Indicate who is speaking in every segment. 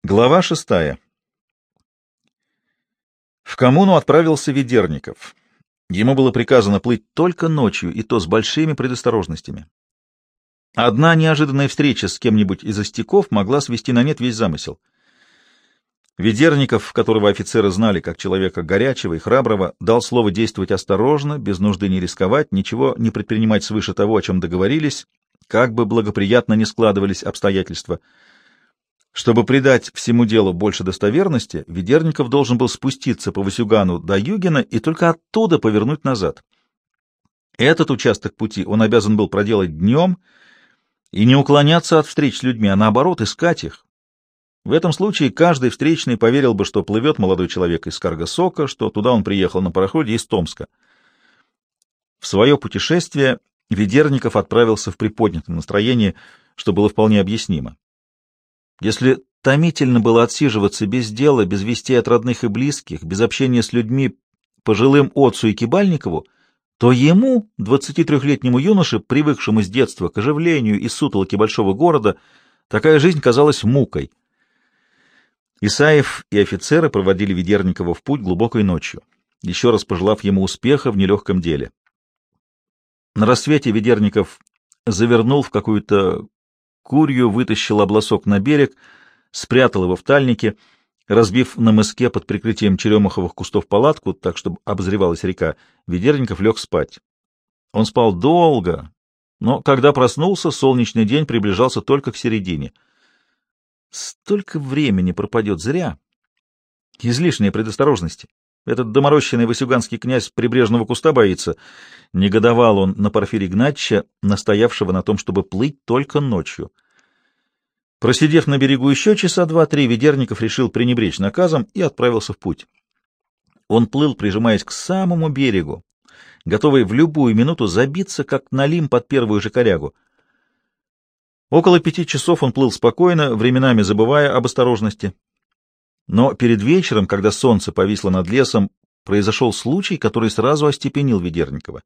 Speaker 1: Глава 6. В коммуну отправился Ведерников. Ему было приказано плыть только ночью, и то с большими предосторожностями. Одна неожиданная встреча с кем-нибудь из остяков могла свести на нет весь замысел. Ведерников, которого офицеры знали как человека горячего и храброго, дал слово действовать осторожно, без нужды не рисковать, ничего не предпринимать свыше того, о чем договорились, как бы благоприятно ни складывались обстоятельства. Чтобы придать всему делу больше достоверности, Ведерников должен был спуститься по Васюгану до Югина и только оттуда повернуть назад. Этот участок пути он обязан был проделать днем и не уклоняться от встреч с людьми, а наоборот искать их. В этом случае каждый встречный поверил бы, что плывет молодой человек из Каргасока, что туда он приехал на пароходе из Томска. В свое путешествие Ведерников отправился в приподнятом настроении, что было вполне объяснимо. Если томительно было отсиживаться без дела, без вестей от родных и близких, без общения с людьми, пожилым отцу и Кибальникову, то ему, 23-летнему юноше, привыкшему с детства к оживлению и сутолоке большого города, такая жизнь казалась мукой. Исаев и офицеры проводили Ведерникова в путь глубокой ночью, еще раз пожелав ему успеха в нелегком деле. На рассвете Ведерников завернул в какую-то курью, вытащил обласок на берег, спрятал его в тальнике, разбив на мыске под прикрытием черемуховых кустов палатку, так, чтобы обозревалась река, Ведерников лег спать. Он спал долго, но когда проснулся, солнечный день приближался только к середине. Столько времени пропадет зря. Излишняя предосторожность. Этот доморощенный васюганский князь прибрежного куста боится. Негодовал он на Порфирия Игнатьича, настоявшего на том, чтобы плыть только ночью. Просидев на берегу еще часа два-три, Ведерников решил пренебречь наказом и отправился в путь. Он плыл, прижимаясь к самому берегу, готовый в любую минуту забиться, как налим под первую же корягу. Около 5 часов он плыл спокойно, временами забывая об осторожности. Но перед вечером, когда солнце повисло над лесом, произошел случай, который сразу остепенил Ведерникова.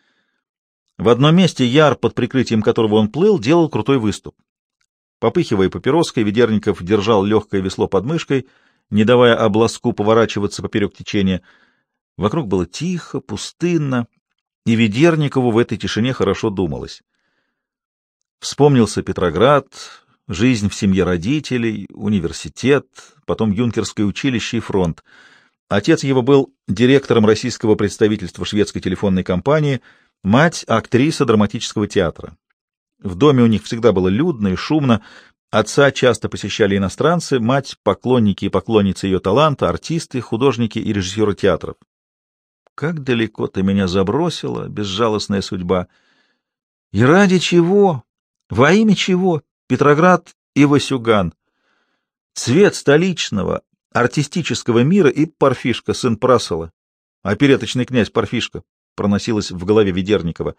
Speaker 1: В одном месте яр, под прикрытием которого он плыл, делал крутой выступ. Попыхивая папироской, Ведерников держал легкое весло под мышкой, не давая обласку поворачиваться поперек течения. Вокруг было тихо, пустынно, и Ведерникову в этой тишине хорошо думалось. Вспомнился Петроград, жизнь в семье родителей, университет, потом юнкерское училище и фронт. Отец его был директором российского представительства шведской телефонной компании, мать — актриса драматического театра. В доме у них всегда было людно и шумно, отца часто посещали иностранцы, мать — поклонники и поклонницы ее таланта, артисты, художники и режиссеры театров. «Как далеко ты меня забросила, безжалостная судьба! И ради чего? Во имя чего? Петроград и Васюган, цвет столичного артистического мира и Парфишка, сын Прасола, опереточный князь Парфишка», проносилось в голове Ведерникова.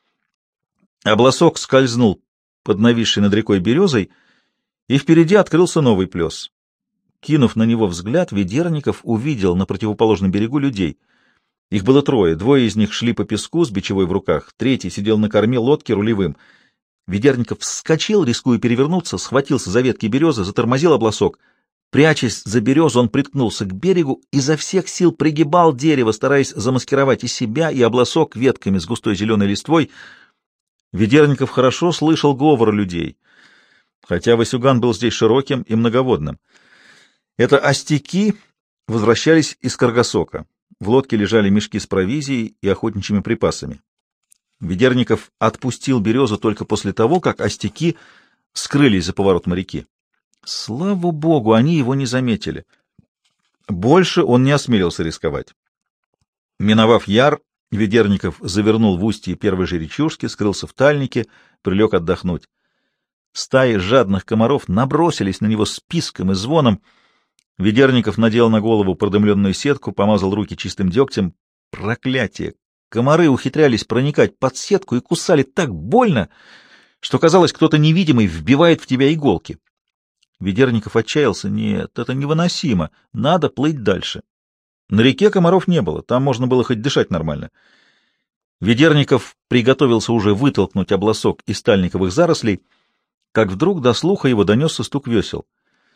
Speaker 1: Обласок скользнул под нависшей над рекой березой, и впереди открылся новый плес. Кинув на него взгляд, Ведерников увидел на противоположном берегу людей. Их было 3, 2 из них шли по песку с бичевой в руках, 3 сидел на корме лодки рулевым. Ведерников вскочил, рискуя перевернуться, схватился за ветки березы, затормозил обласок. Прячась за березу, он приткнулся к берегу, изо всех сил пригибал дерево, стараясь замаскировать и себя, и обласок ветками с густой зеленой листвой. Ведерников хорошо слышал говор людей, хотя Васюган был здесь широким и многоводным. Это остяки возвращались из Каргасока. В лодке лежали мешки с провизией и охотничьими припасами. Ведерников отпустил березу только после того, как остяки скрылись за поворотом реки. Слава богу, они его не заметили. Больше он не осмелился рисковать. Миновав яр, Ведерников завернул в устье первой же речушки, скрылся в тальнике, прилег отдохнуть. Стаи жадных комаров набросились на него с писком и звоном. Ведерников надел на голову продымленную сетку, помазал руки чистым дегтем. Проклятие! Комары ухитрялись проникать под сетку и кусали так больно, что, казалось, кто-то невидимый вбивает в тебя иголки. Ведерников отчаялся. Нет, это невыносимо. Надо плыть дальше. На реке комаров не было, там можно было хоть дышать нормально. Ведерников приготовился уже вытолкнуть обласок из тальниковых зарослей, как вдруг до слуха его донесся стук весел.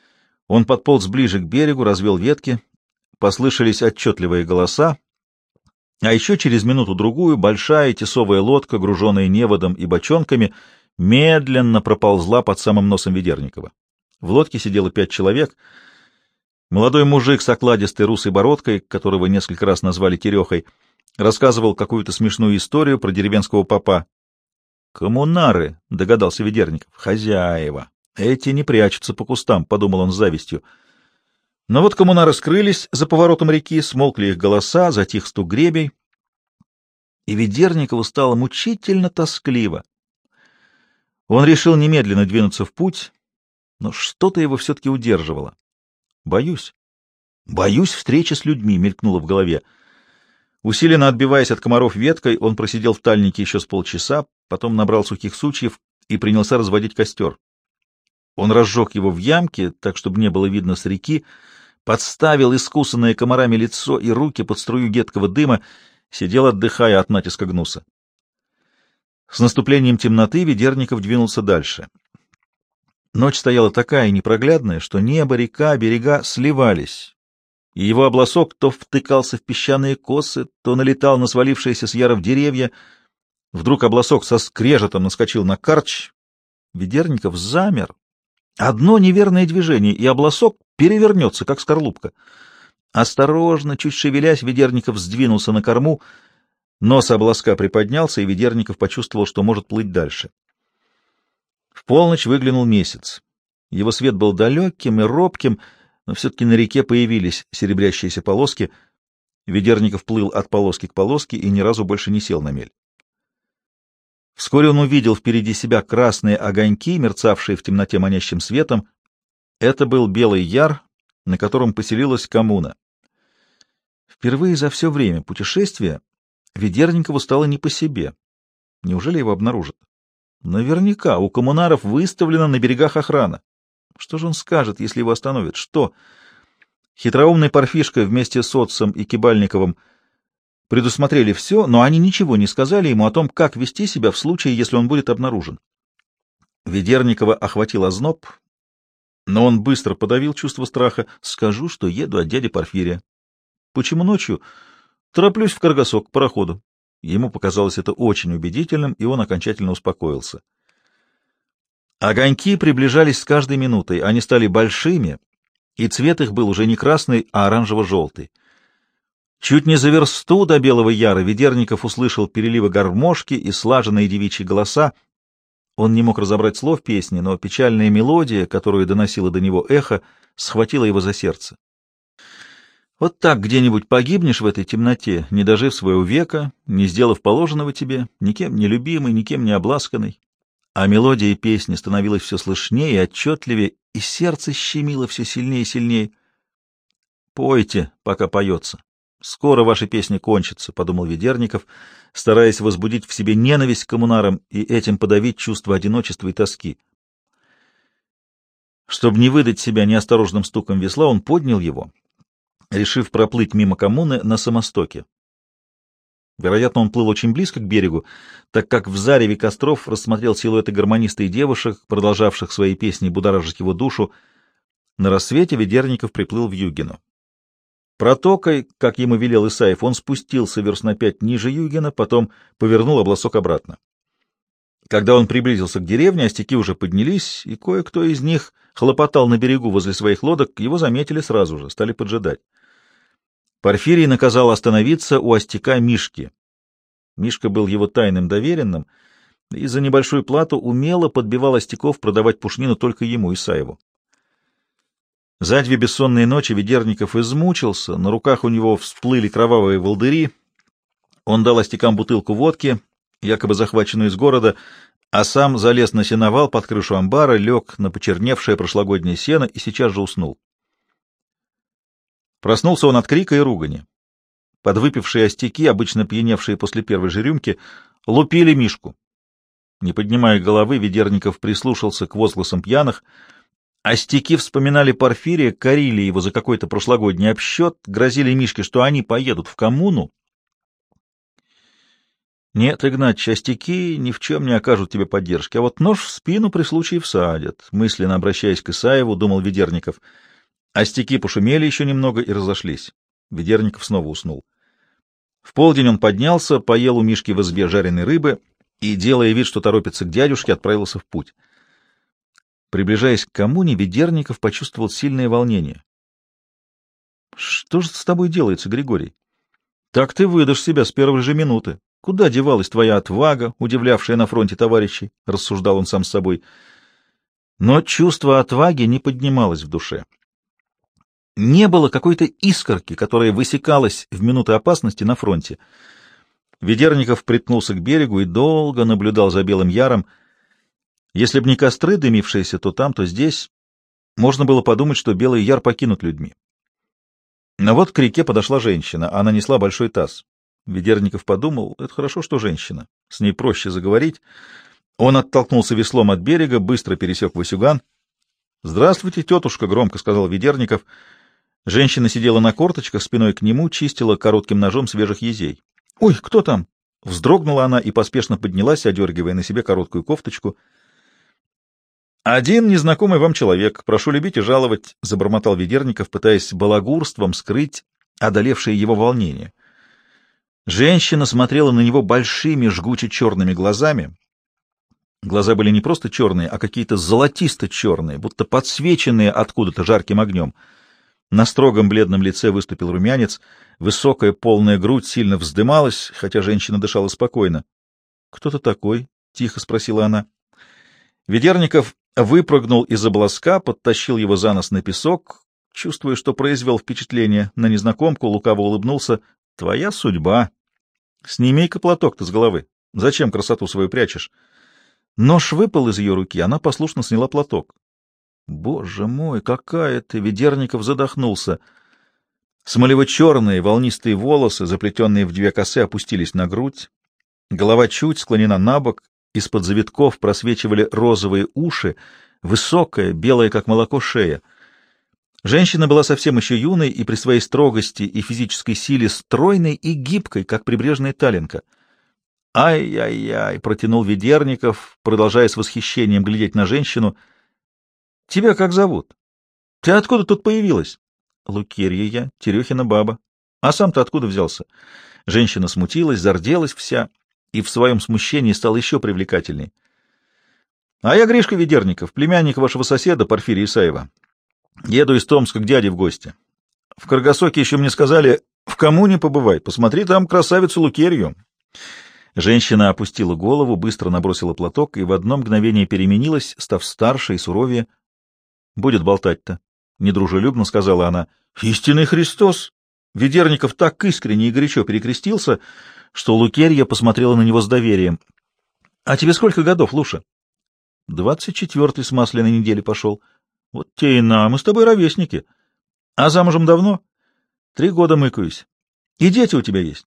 Speaker 1: Он подполз ближе к берегу, развел ветки, послышались отчетливые голоса, а еще через минуту-другую большая тесовая лодка, груженная неводом и бочонками, медленно проползла под самым носом Ведерникова. В лодке сидело 5 человек. Молодой мужик с окладистой русой бородкой, которого несколько раз назвали Терехой, рассказывал какую-то смешную историю про деревенского попа. «Коммунары», — догадался Ведерников, — «хозяева. Эти не прячутся по кустам», — подумал он с завистью. Но вот коммунары скрылись за поворотом реки, смолкли их голоса, затих стук гребей, и Ведерникову стало мучительно тоскливо. Он решил немедленно двинуться в путь, но что-то его все-таки удерживало. «Боюсь. Боюсь встречи с людьми», — мелькнуло в голове. Усиленно отбиваясь от комаров веткой, он просидел в тальнике еще с полчаса, потом набрал сухих сучьев и принялся разводить костер. Он разжег его в ямке, так, чтобы не было видно с реки, подставил искусанное комарами лицо и руки под струю едкого дыма, сидел, отдыхая от натиска гнуса. С наступлением темноты Ведерников двинулся дальше. Ночь стояла такая непроглядная, что небо, река, берега сливались, и его обласок то втыкался в песчаные косы, то налетал на свалившиеся с яров деревья. Вдруг обласок со скрежетом наскочил на карч. Ведерников замер. Одно неверное движение, и обласок перевернется, как скорлупка. Осторожно, чуть шевелясь, Ведерников сдвинулся на корму, нос обласка приподнялся, и Ведерников почувствовал, что может плыть дальше. В полночь выглянул месяц. Его свет был далеким и робким, но все-таки на реке появились серебрящиеся полоски. Ведерников плыл от полоски к полоске и ни разу больше не сел на мель. Вскоре он увидел впереди себя красные огоньки, мерцавшие в темноте манящим светом. Это был Белый Яр, на котором поселилась коммуна. Впервые за все время путешествия Ведерникову стало не по себе. Неужели его обнаружат? Наверняка у коммунаров выставлена на берегах охрана. Что же он скажет, если его остановят? Что? Хитроумный Парфишка вместе с Отцем и Кибальниковым предусмотрели все, но они ничего не сказали ему о том, как вести себя в случае, если он будет обнаружен. Ведерникова охватил озноб, но он быстро подавил чувство страха. «Скажу, что еду от дяди Порфирия». «Почему ночью?» «Тороплюсь в Каргасок, к пароходу». Ему показалось это очень убедительным, и он окончательно успокоился. Огоньки приближались с каждой минутой, они стали большими, и цвет их был уже не красный, а оранжево-желтый. Чуть не за версту до Белого Яра Ведерников услышал переливы гармошки и слаженные девичьи голоса. Он не мог разобрать слов песни, но печальная мелодия, которую доносило до него эхо, схватила его за сердце. Вот так где-нибудь погибнешь в этой темноте, не дожив своего века, не сделав положенного тебе, никем не любимый, никем не обласканный. А мелодия песни становилась все слышнее и отчетливее, и сердце щемило все сильнее и сильнее. «Пойте, пока поется. Скоро ваши песни кончатся», — подумал Ведерников, стараясь возбудить в себе ненависть к коммунарам и этим подавить чувство одиночества и тоски. Чтобы не выдать себя неосторожным стуком весла, он поднял его, решив проплыть мимо коммуны на самостоке. Вероятно, он плыл очень близко к берегу, так как в зареве костров рассмотрел силуэты гармонистых девушек, продолжавших свои песни будоражить его душу. На рассвете Ведерников приплыл в Югину. Протокой, как ему велел Исаев, он спустился верст на 5 ниже Югина, потом повернул обласок обратно. Когда он приблизился к деревне, остяки уже поднялись, и кое-кто из них хлопотал на берегу возле своих лодок, его заметили сразу же, стали поджидать. Порфирий наказал остановиться у остяка Мишки. Мишка был его тайным доверенным, и за небольшую плату умело подбивал остяков продавать пушнину только ему, Исаеву. За 2 бессонные ночи Ведерников измучился, на руках у него всплыли кровавые волдыри. Он дал остякам бутылку водки, якобы захваченную из города, а сам залез на сеновал под крышу амбара, лег на почерневшее прошлогоднее сено и сейчас же уснул. Проснулся он от крика и ругани. Подвыпившие остяки, обычно пьяневшие после первой же рюмки, лупили Мишку. Не поднимая головы, Ведерников прислушался к возгласам пьяных. Остяки вспоминали Порфирия, корили его за какой-то прошлогодний обсчет, грозили Мишке, что они поедут в коммуну. «Нет, Игнатьич, остяки ни в чем не окажут тебе поддержки, а вот нож в спину при случае всадят», мысленно обращаясь к Исаеву, думал Ведерников. Остяки пошумели еще немного и разошлись. Ведерников снова уснул. В полдень он поднялся, поел у Мишки в избе жареной рыбы и, делая вид, что торопится к дядюшке, отправился в путь. Приближаясь к коммуне, Ведерников почувствовал сильное волнение. — Что же с тобой делается, Григорий? Так ты выдашь себя с первой же минуты. Куда девалась твоя отвага, удивлявшая на фронте товарищей? — рассуждал он сам с собой. Но чувство отваги не поднималось в душе. Не было какой-то искорки, которая высекалась в минуты опасности на фронте. Ведерников приткнулся к берегу и долго наблюдал за Белым Яром. Если б не костры, дымившиеся то там, то здесь, можно было подумать, что Белый Яр покинут людьми. Но вот к реке подошла женщина, она несла большой таз. Ведерников подумал, это хорошо, что женщина, с ней проще заговорить. Он оттолкнулся веслом от берега, быстро пересек Васюган. — Здравствуйте, тетушка, — громко сказал Ведерников. Женщина сидела на корточках, спиной к нему, чистила коротким ножом свежих езей. — Ой, кто там? — вздрогнула она и поспешно поднялась, одергивая на себе короткую кофточку. — Один незнакомый вам человек. Прошу любить и жаловать, — забормотал Ведерников, пытаясь балагурством скрыть одолевшее его волнение. Женщина смотрела на него большими жгуче-черными глазами. Глаза были не просто черные, а какие-то золотисто-черные, будто подсвеченные откуда-то жарким огнем. На строгом бледном лице выступил румянец, высокая полная грудь сильно вздымалась, хотя женщина дышала спокойно. — Кто ты такой? — тихо спросила она. Ведерников выпрыгнул из обласка, подтащил его за нос на песок, чувствуя, что произвел впечатление на незнакомку, лукаво улыбнулся. — Твоя судьба. Сними-ка платок-то с головы. Зачем красоту свою прячешь? Нож выпал из ее руки, она послушно сняла платок. Боже мой, какая ты! Ведерников задохнулся. Смолево-черные волнистые волосы, заплетенные в две косы, опустились на грудь. Голова чуть склонена на бок, из-под завитков просвечивали розовые уши, высокая, белая, как молоко, шея. Женщина была совсем еще юной и при своей строгости и физической силе стройной и гибкой, как прибрежная талинка. «Ай-яй-яй!» — протянул Ведерников, продолжая с восхищением глядеть на женщину. «Тебя как зовут? Ты откуда тут появилась?» «Лукерья я, Терехина баба. А сам-то откуда взялся?» Женщина смутилась, зарделась вся и в своем смущении стала еще привлекательней. «А я Гришка Ведерников, племянник вашего соседа Порфирия Исаева. Еду из Томска к дяде в гости. В Каргасоке еще мне сказали, в коммуне побывай, посмотри там красавицу Лукерью». Женщина опустила голову, быстро набросила платок и в одно мгновение переменилась, став старше и суровее. — Будет болтать-то, — недружелюбно сказала она. — Истинный Христос! Ведерников так искренне и горячо перекрестился, что Лукерья посмотрела на него с доверием. — А тебе сколько годов, Луша? — 24-й с масляной недели пошел. — Вот те и на, мы с тобой ровесники. — А замужем давно? — 3 года мыкаюсь. — И дети у тебя есть?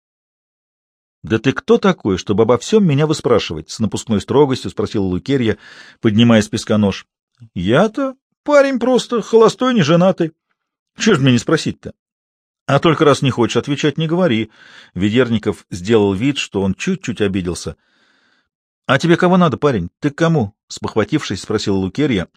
Speaker 1: — Да ты кто такой, чтобы обо всем меня выспрашивать? — с напускной строгостью спросила Лукерья, поднимая с песка нож. — Я-то парень просто, холостой, не женатый. Чего ж мне не спросить-то? — А только раз не хочешь отвечать, не говори. Ведерников сделал вид, что он чуть-чуть обиделся. — А тебе кого надо, парень? Ты к кому? — спохватившись, спросила Лукерья.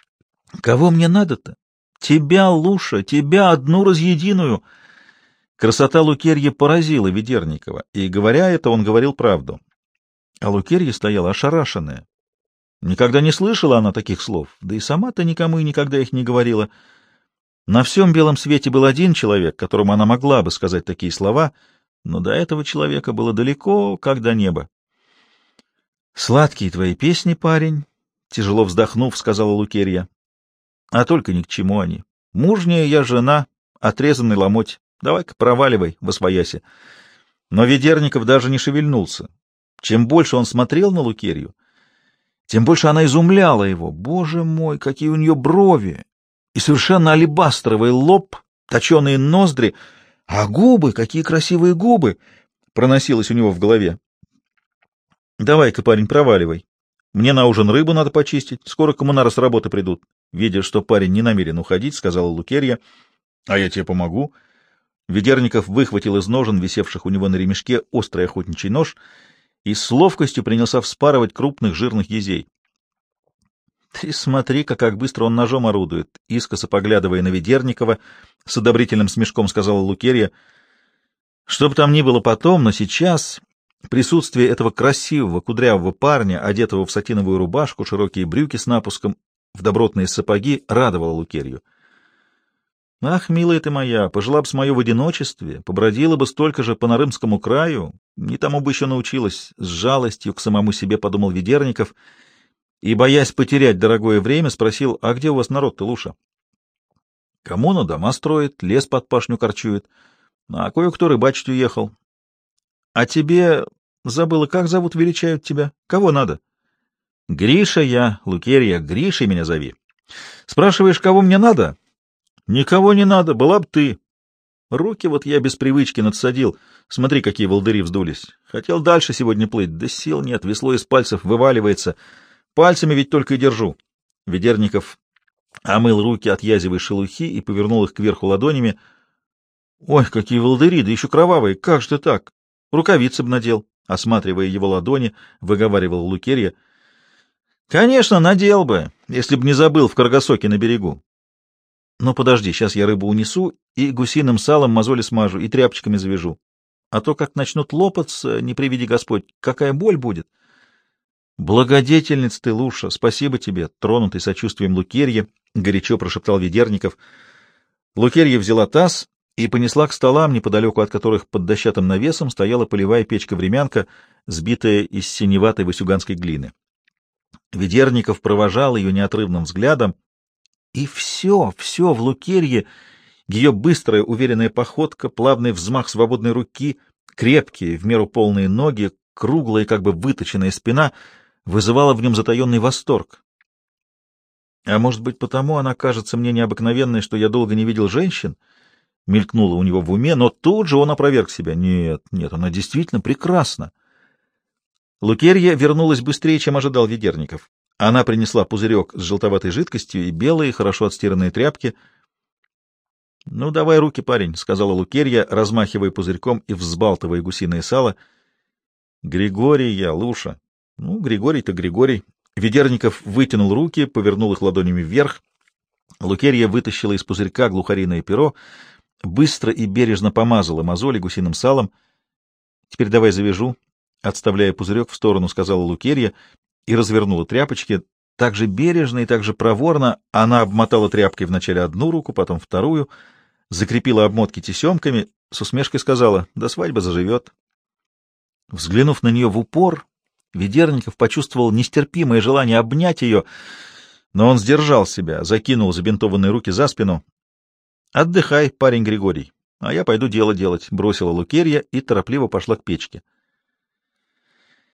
Speaker 1: — Кого мне надо-то? Тебя, Луша, тебя одну разъединую. Красота Лукерьи поразила Ведерникова, и, говоря это, он говорил правду. А Лукерья стояла ошарашенная. Никогда не слышала она таких слов, да и сама-то никому и никогда их не говорила. На всем белом свете был один человек, которому она могла бы сказать такие слова, но до этого человека было далеко, как до неба. — Сладкие твои песни, парень, — тяжело вздохнув, сказала Лукерья. — А только ни к чему они. Мужняя я жена, отрезанный ломоть. Давай-ка проваливай восвояси. Но Ведерников даже не шевельнулся. Чем больше он смотрел на Лукерью, тем больше она изумляла его. Боже мой, какие у нее брови! И совершенно алебастровый лоб, точеные ноздри, а губы, какие красивые губы! Проносилось у него в голове. Давай-ка, парень, проваливай. Мне на ужин рыбу надо почистить, скоро коммунары с работы придут. Видя, что парень не намерен уходить, сказала Лукерья. — А я тебе помогу. Ведерников выхватил из ножен, висевших у него на ремешке, острый охотничий нож и с ловкостью принялся вспарывать крупных жирных езей. Ты смотри-ка, как быстро он ножом орудует, искоса поглядывая на Ведерникова, с одобрительным смешком сказала Лукерья. Что бы там ни было потом, но сейчас присутствие этого красивого, кудрявого парня, одетого в сатиновую рубашку, широкие брюки с напуском, в добротные сапоги, радовало Лукерью. Ах, милая ты моя, пожила бы с мое в одиночестве, побродила бы столько же по Нарымскому краю, не тому бы еще научилась, с жалостью к самому себе подумал Ведерников, и, боясь потерять дорогое время, спросил: а где у вас народ-то, Луша? Коммуна дома строит, лес под пашню корчует, а кое-кто рыбачить уехал. А тебе, забыла, как зовут, величают тебя? Кого надо? Гриша я, Лукерья, Гришей меня зови. Спрашиваешь, кого мне надо? Никого не надо, была б ты. Руки вот я без привычки надсадил. Смотри, какие волдыри вздулись. Хотел дальше сегодня плыть, да сил нет, весло из пальцев вываливается. Пальцами ведь только и держу. Ведерников омыл руки от язевой шелухи и повернул их кверху ладонями. Ой, какие волдыри, да еще кровавые, как же ты так? Рукавицы б надел. Осматривая его ладони, выговаривал Лукерья. Конечно, надел бы, если б не забыл в Каргасоке на берегу. Но подожди, сейчас я рыбу унесу и гусиным салом мозоли смажу и тряпочками завяжу. А то, как начнут лопаться, не приведи Господь, какая боль будет. Благодетельница ты, Луша, спасибо тебе, тронутый сочувствием Лукерья, горячо прошептал Ведерников. Лукерья взяла таз и понесла к столам, неподалеку от которых под дощатым навесом стояла полевая печка-времянка, сбитая из синеватой васюганской глины. Ведерников провожал ее неотрывным взглядом, и все в Лукерье, ее быстрая, уверенная походка, плавный взмах свободной руки, крепкие, в меру полные ноги, круглая, как бы выточенная спина, вызывала в нем затаенный восторг. А может быть, потому она кажется мне необыкновенной, что я долго не видел женщин? Мелькнуло у него в уме, но тут же он опроверг себя. Нет, она действительно прекрасна. Лукерья вернулась быстрее, чем ожидал Ведерников. Она принесла пузырек с желтоватой жидкостью и белые, хорошо отстиранные тряпки. — Ну, давай руки, парень, — сказала Лукерья, размахивая пузырьком и взбалтывая гусиное сало. — Григорий я, Луша. Ну, Григорий-то Григорий. Ведерников вытянул руки, повернул их ладонями вверх. Лукерья вытащила из пузырька глухариное перо, быстро и бережно помазала мозоли гусиным салом. — Теперь давай завяжу, — отставляя пузырек в сторону, сказала Лукерья и развернула тряпочки. Так же бережно и так же проворно она обмотала тряпкой вначале одну руку, потом вторую, закрепила обмотки тесемками, с усмешкой сказала: «До свадьбы заживет». Взглянув на нее в упор, Ведерников почувствовал нестерпимое желание обнять ее, но он сдержал себя, закинул забинтованные руки за спину. «Отдыхай, парень Григорий, а я пойду дело делать», — бросила Лукерья и торопливо пошла к печке.